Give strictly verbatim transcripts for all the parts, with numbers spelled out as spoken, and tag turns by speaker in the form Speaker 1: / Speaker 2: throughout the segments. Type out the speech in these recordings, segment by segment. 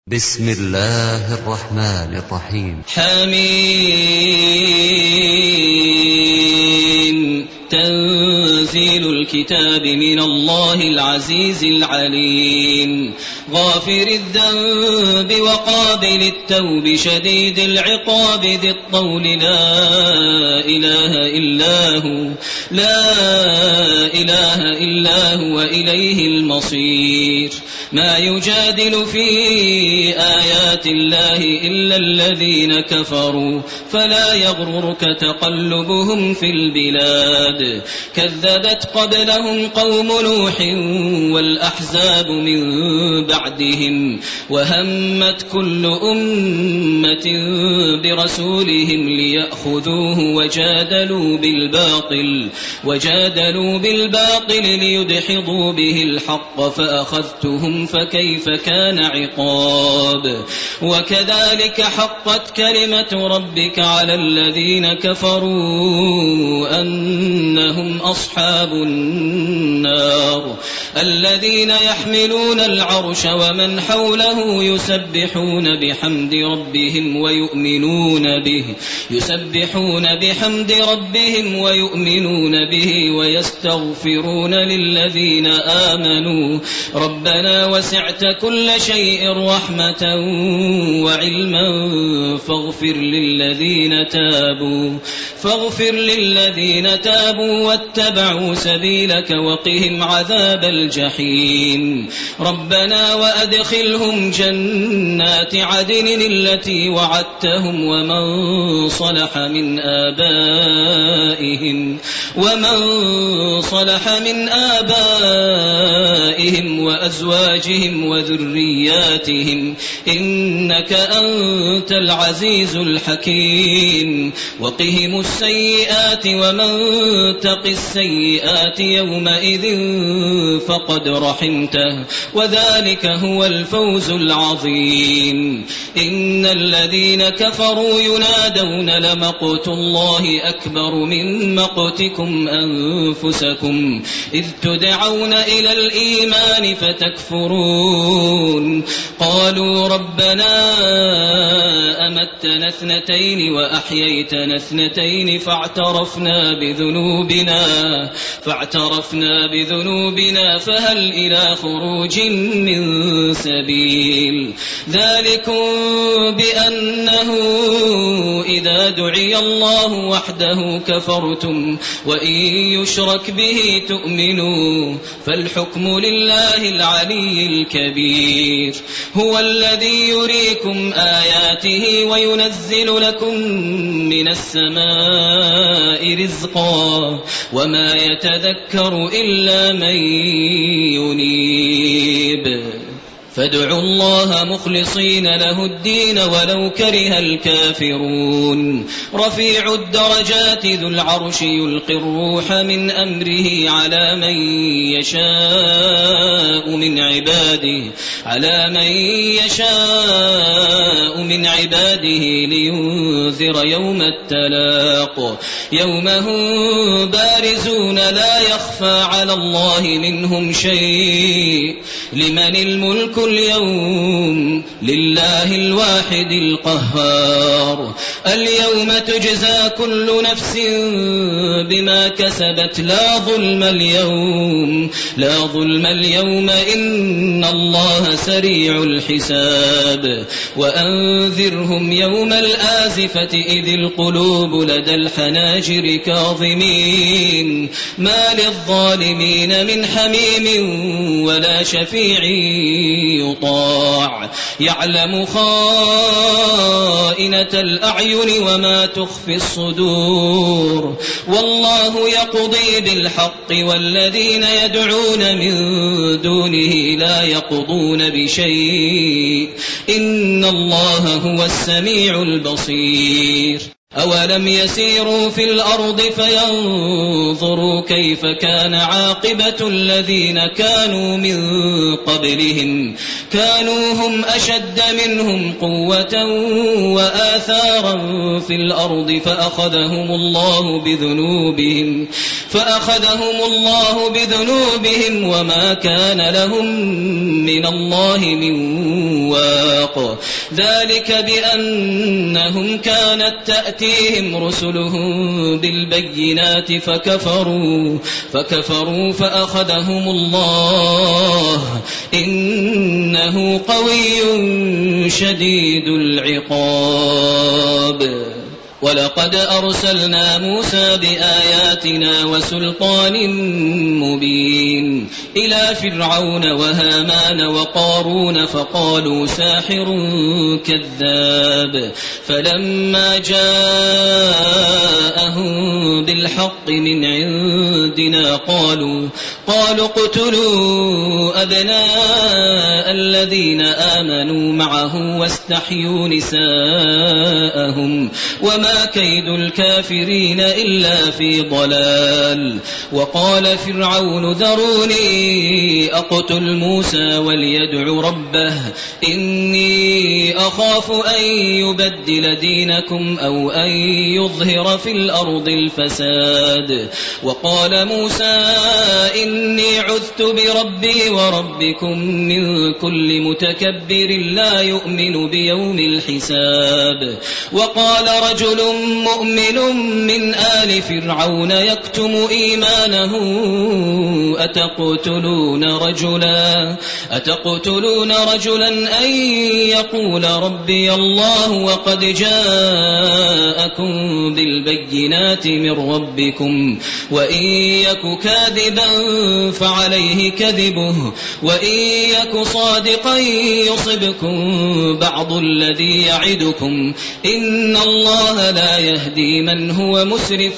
Speaker 1: بسم الله الرحمن الرحيم.
Speaker 2: حميم. تنزيل الكتاب من الله العزيز العليم، غافر الذنب وقابل التوب شديد العقاب ذي الطول، لا إله إلا هو لا إله إلا هو إليه المصير. ما يجادل في آيات الله إلا الذين كفروا، فلا يغررك تقلبهم في البلاد. كذبت قبلهم قوم نوح والأحزاب من بعدهم، وهمت كل أمة برسولهم ليأخذوه، وجادلوا بالباطل وجادلوا بالباطل ليدحضوا به الحق، فأخذتهم فكيف كان عقاب. وكذلك حقت كلمة ربك على الذين كفروا أنهم أصحاب النار، الذين يحملون العرش ومن حوله يسبحون بحمد ربهم ويؤمنون به يسبحون بحمد ربهم ويؤمنون به ويستغفرون للذين آمنوا ربنا وسعت كل شيء رحمة وعلما فاغفر للذين تابوا فاغفر للذين تابوا واتبعوا سبيلك وقهم عذاب الجحيم. ربنا وأدخلهم جنات عدن التي وعدتهم ومن صلح من آبائهم ومن صلح من آبائهم وأزواجهم وذرياتهم إنك أنت العزيز الحكيم. وقهم السيئات ومن تق السيئات يومئذ فقد رحمته، وذلك هو الفوز العظيم. إن الذين كفروا ينادون لمقت الله أكبر من مقتكم أنفسكم إذ تدعون إلى الإيمان فتكفرون. قالوا ربنا أمتنا اثنتين وأحييتنا اثنتين فاعترفنا بذنوبنا فاعترفنا بذنوبنا فهل إلى خروج من سبيل. ذلكم بأنه إذا دعي الله وحده كفرتم وإن يشرك به تؤمنوا، فالحكم لله العلي الكبير. هو الذي يريكم آياته وينزل لكم من السماء رزقا وما يتذكر إلا من ينيب. فادعوا الله مخلصين له الدين ولو كره الكافرون. رفيع الدرجات ذو العرش يلقي الروح من أمره على من يشاء من عباده على من يشاء من عباده لينذر يوم التلاق، يوم هم بارزون لا يخفى على الله منهم شيء. لمن الملك اليوم؟ لله الواحد القهار. اليوم تجزى كل نفس بما كسبت لا ظلم اليوم لا ظلم اليوم إن الله سريع الحساب. وأنذرهم يوم الآزفة إذ القلوب لدى الحناجر كاظمين ما للظالمين من حميم ولا شفيع يطاع. يعلم خائنة الأعين وما تخفي الصدور، والله يقضي بالحق والذين يدعون من دونه لا يقضون بشيء إن الله هو السميع البصير. أولم يسيروا في الأرض فينظروا كيف كان عاقبة الذين كانوا من قبلهم كانوا هم أشد منهم قوة وآثارا في الأرض فأخذهم الله بذنوبهم فأخذهم الله بذنوبهم وما كان لهم من الله من واق ذلك بأنهم كانت تأتيهم رسلهم بالبينات فكفروا فكفروا فأخذهم الله إنه قوي شديد العقاب. ولقد أرسلنا موسى بآياتنا وسلطان مبين إلى فرعون وهامان وقارون فقالوا ساحر كذاب فلما جاءهم بالحق من عندنا قالوا قالوا اقتلوا أبناء الذين آمنوا معه واستحيوا نساءهم وما كيد الكافرين إلا في ضلال. وقال فرعون ذروني أقتل موسى وليدع ربه إني أخاف أن يبدل دينكم أو أن يظهر في الأرض الفساد. وقال موسى إني عذت بربي وربكم من كل متكبر لا يؤمن بيوم الحساب. وقال رجل مؤمن من آل فرعون يكتم إيمانه أتقتلون رجلا أتقتلون رجلا أن يقول ربي الله وقد جاءكم بالبينات من ربكم وإن يك كاذبا فعليه كذبه وإن يك صادقا يصبكم بعض الذي يعدكم إن الله لا يهدي من هو مسرف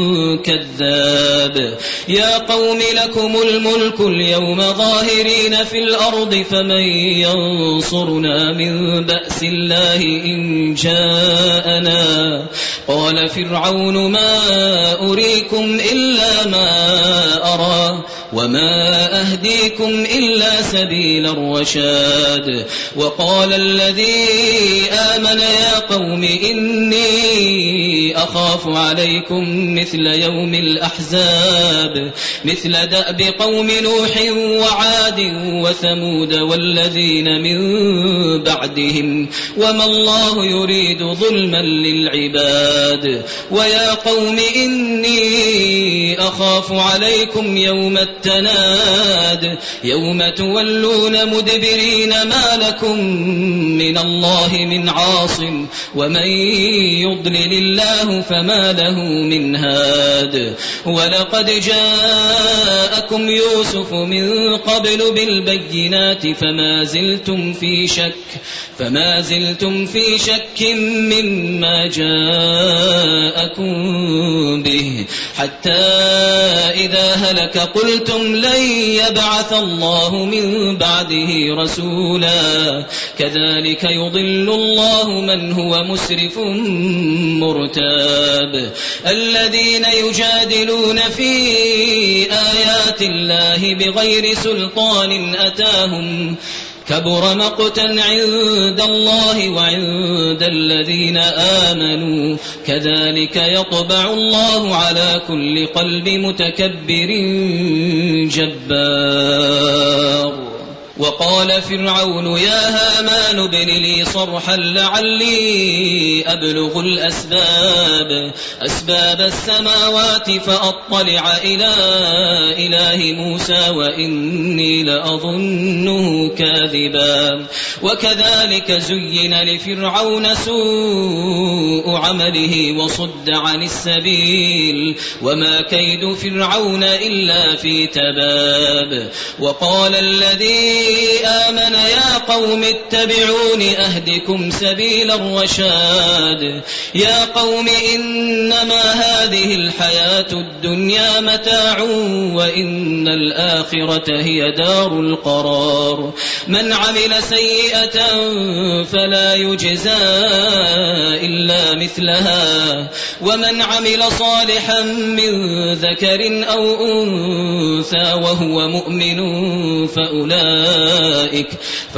Speaker 2: كذاب. يا قوم لكم الملك اليوم ظاهرين في الأرض فمن ينصرنا من بأس الله إن جاءنا. قال فرعون ما أريكم إلا ما أرى وما أهديكم إلا سبيل الرشاد. وقال الذي آمن يا قوم إني أخاف عليكم مثل يوم الأحزاب مثل دأب قوم نوح وعاد وثمود والذين من بعدهم وما الله يريد ظلما للعباد. ويا قوم إني أخاف عليكم يوم التناد يوم تولون مدبرين ما لكم من الله من عاصم ومن يضلل الله فما له من هاد. ولقد جاءكم يوسف من قبل بالبينات فما زلتم في شك فما زلتم في شك مما جاءكم به حتى إذا هلك قلتم لن يبعث الله من بعده رسولا كذلك يضل الله من هو مسرف مرتاب. الذين يجادلون في آيات الله بغير سلطان أتاهم كبر مقتا عند الله وعند الذين آمنوا كذلك يطبع الله على كل قلب متكبر جبار. وقال فرعون يا هامان ابن لي صرحا لعلي أبلغ الأسباب أسباب السماوات فأطلع إلى إله موسى وإني لأظنه كاذبا. وكذلك زين لفرعون سوء عمله وصد عن السبيل وما كيد فرعون إلا في تباب. وقال الذي آمن يا قوم اتبعون أهدكم سبيل الرشاد يا قوم إنما هذه الحياة الدنيا متاع وإن الآخرة هي دار القرار من عمل سيئة فلا يجزى إلا مثلها ومن عمل صالحا من ذكر أو أنثى وهو مؤمن فأولئك,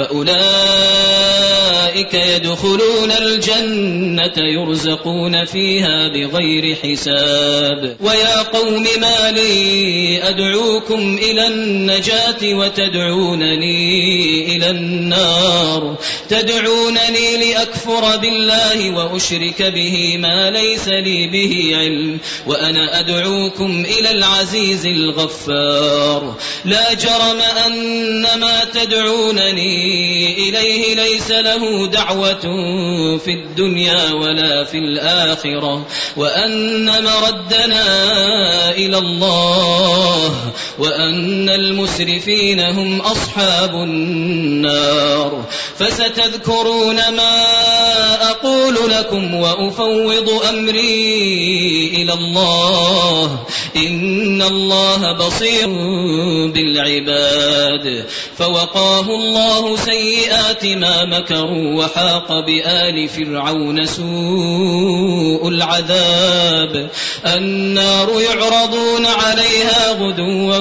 Speaker 2: فأولئك يدخلون الجنة يرزقون فيها بغير حساب ويا قوم ما لي أدعوكم إلى النجاة وتدعونني إلى النار تدعونني لأكفر بالله وأشرك به ما ليس لي به علم وأنا أدعوكم إلى العزيز الغفار لا جرم أن ما تدعونني إليه ليس له دعوة في الدنيا ولا في الآخرة وأن مردنا إلى الله وأن المسرفين هم أصحاب النار فستذكرون ما أقول لكم وأفوض أمري إلى الله إن الله بصير بالعباد فوقاه الله سيئات ما مكروا وحاق بآل فرعون سوء العذاب النار يعرضون عليها غدوا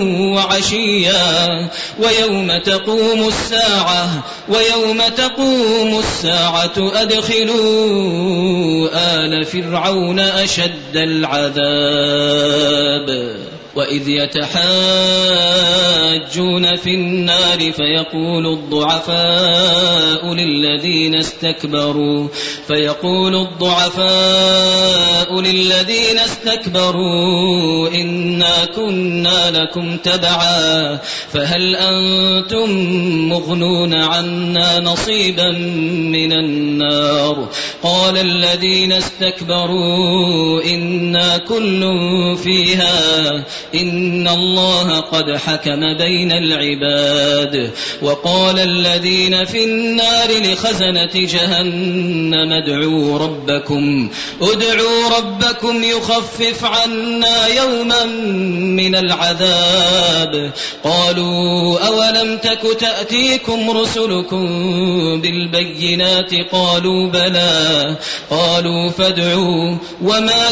Speaker 2: وعشيا ويوم تقوم الساعة ويوم تقوم الساعة أدخلوا آل فرعون أشد العذاب وإذ يتحاجون في النار فيقول الضعفاء للذين استكبروا فيقول الضعفاء للذين استكبروا إنا كنا لكم تبعا فهل أنتم مغنون عنا نصيبا من النار قال الذين استكبروا إنا كل فيها إن الله قد حكم بين العباد وقال الذين في النار لخزنة جهنم ادعوا ربكم ادعوا ربكم يخفف عنا يوما من العذاب قالوا أولم تك تأتيكم رسلكم بالبينات قالوا بلى قالوا فادعوا وما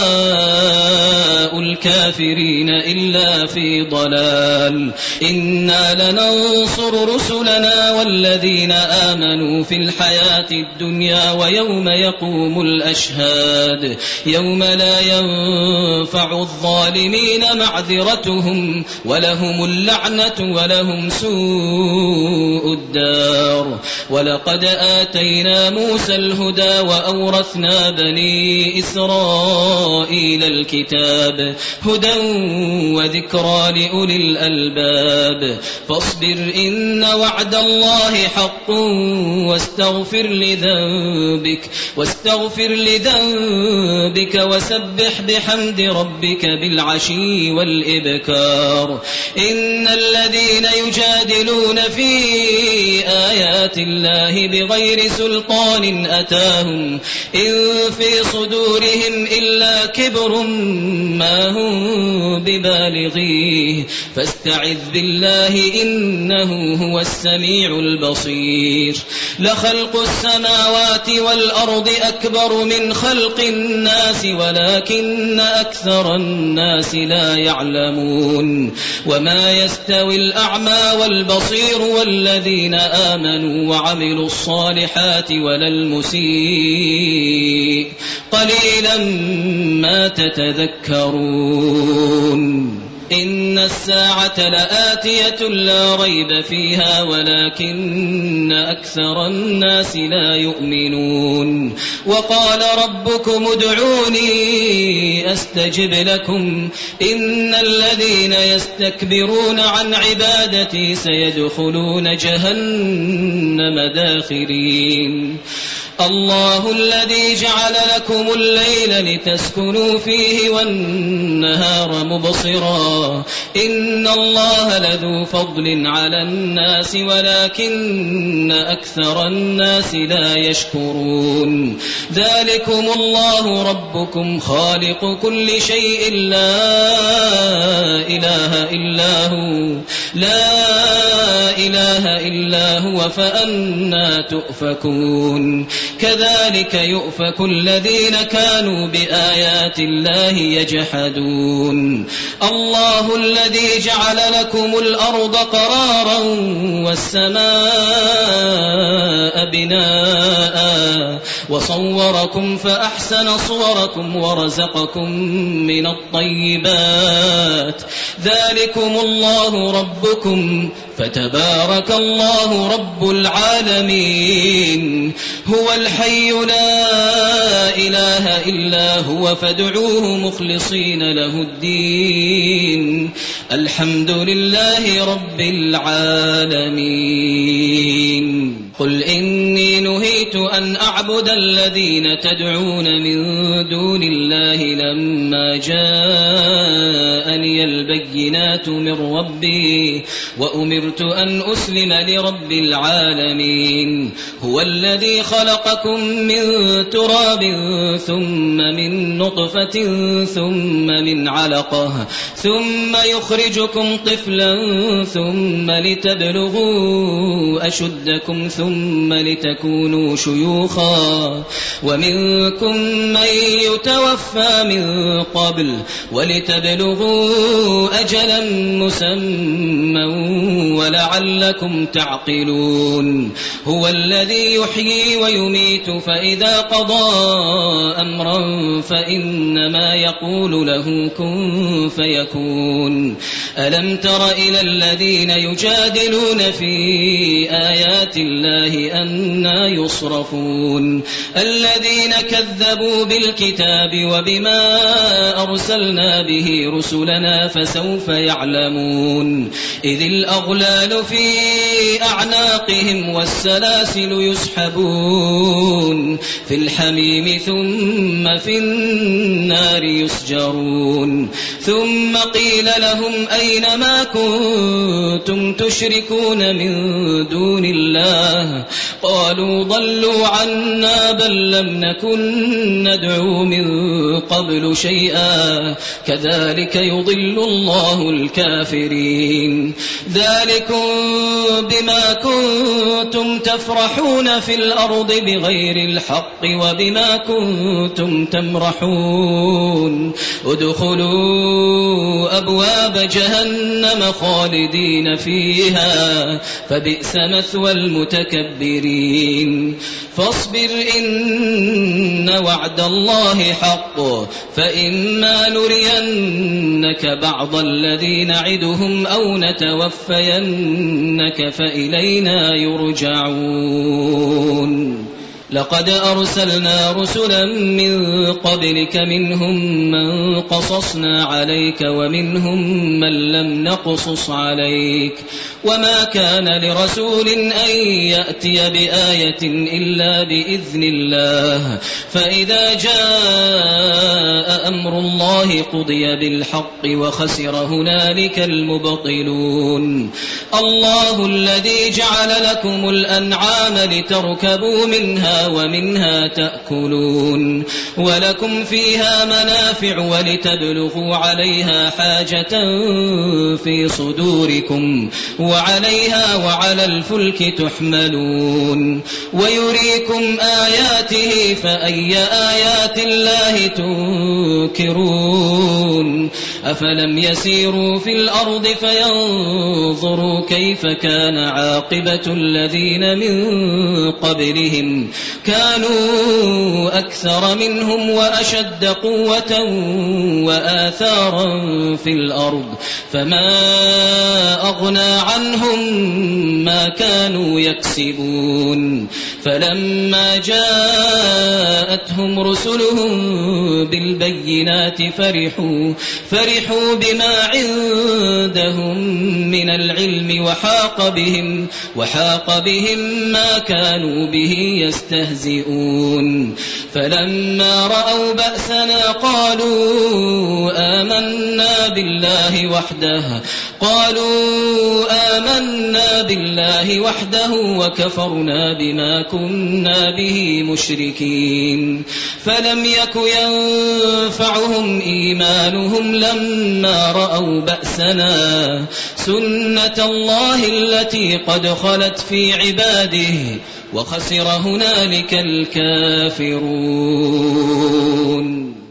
Speaker 2: دعاء الكافرين إلا في ضلال إنا لننصر رسلنا والذين آمنوا في الحياة الدنيا ويوم يقوم الأشهاد يوم لا ينفع الظالمين معذرتهم ولهم اللعنة ولهم سوء الدار ولقد آتينا موسى الهدى وأورثنا بني إسرائيل الكتاب هدى وذكرى لأولي الألباب فاصبر إن وعد الله حق واستغفر لذنبك واستغفر لذنبك وسبح بحمد ربك بالعشي والإبكار إن الذين يجادلون في آيات الله بغير سلطان أتاهم إن في صدورهم إلا كبر ما هم ببالغيه فاستعذ بالله إنه هو السميع البصير لخلق السماوات والأرض أكبر من خلق الناس ولكن أكثر الناس لا يعلمون وما يستوي الأعمى والبصير والذين آمنوا وعملوا الصالحات ولا المسيء قليلا ما تتذكرون إن الساعة لآتية لا ريب فيها ولكن أكثر الناس لا يؤمنون وقال ربكم ادعوني أستجب لكم إن الذين يستكبرون عن عبادتي سيدخلون جهنم داخرين الله الذي جعل لكم الليل لتسكنوا فيه والنهار مبصرا إن الله لذو فضل على الناس ولكن أكثر الناس لا يشكرون ذلكم الله ربكم خالق كل شيء لا إله إلا هو لا إله إلا هو فأنى تؤفكون كذلك يؤفك الذين كانوا بآيات الله يجحدون الله الذي جعل لكم الأرض قرارا والسماء بناء وصوركم فأحسن صوركم ورزقكم من الطيبات ذلكم الله ربكم فتبارك الله رب العالمين هو الحي لا إله إلا هو فادعوه مخلصين له الدين الحمد لله رب العالمين قل إني نهيت أن أعبد الذين تدعون من دون الله لما جاءني البينات من ربي وأمرت أن أسلم لرب العالمين هو الذي خلقكم من تراب ثم من نطفة ثم من علقة ثم يخرجكم طفلا ثم لتبلغوا أشدكم ثم لتكونوا شيوخا ومنكم من يتوفى من قبل ولتبلغوا أجلا مسمى ولعلكم تعقلون هو الذي يحيي ويميت فإذا قضى أمرا فإنما يقول له كن فيكون ألم تر إلى الذين يجادلون في آيات الله أنى يصرفون الذين كذبوا بالكتاب وبما أرسلنا به رسلنا فسوف يعلمون إذ الأغلال في أعناقهم والسلاسل يسحبون في الحميم ثم في النار يسجرون ثم قيل لهم أين ما كنتم تشركون من دون الله قالوا ضلوا عنا بل لم نكن ندعو من قبل شيئا كذلك يضل الله الكافرين ذلكم بما كنتم تفرحون في الأرض بغير الحق وبما كنتم تمرحون ادخلوا أبواب جهنم خالدين فيها فبئس مثوى المتكبرين فاصبر إن وعد الله حق فإما نرينك بعض الذي نعدهم أو نتوفينك فإلينا يرجعون لقد أرسلنا رسلا من قبلك منهم من قصصنا عليك ومنهم من لم نقصص عليك وما كان لرسول أن يأتي بآية إلا بإذن الله فإذا جاء أمر الله قضي بالحق وخسر هنالك المبطلون الله الذي جعل لكم الأنعام لتركبوا منها ومنها تأكلون ولكم فيها منافع ولتبلغوا عليها حاجة في صدوركم وعليها وعلى الفلك تحملون ويريكم آياته فأي آيات الله تنكرون أفلم يسيروا في الأرض فينظروا كيف كان عاقبة الذين من قبلهم كانوا أكثر منهم وأشد قوة وآثارا في الأرض فما أغنى عنهم ما كانوا يكسبون فلما جاءتهم رسلهم بالبينات فرحوا فرحوا بما عندهم من العلم وحاق بهم وحاق بهم ما كانوا به يستهزئون يستهزئون فلما رأوا بأسنا قالوا آمنا بالله وحده قالوا آمنا بالله وحده وكفرنا بما كنا به مشركين فلم يك ينفعهم إيمانهم لما رأوا بأسنا سنة الله التي قد خلت في عباده وخسر هنالك الكافرون.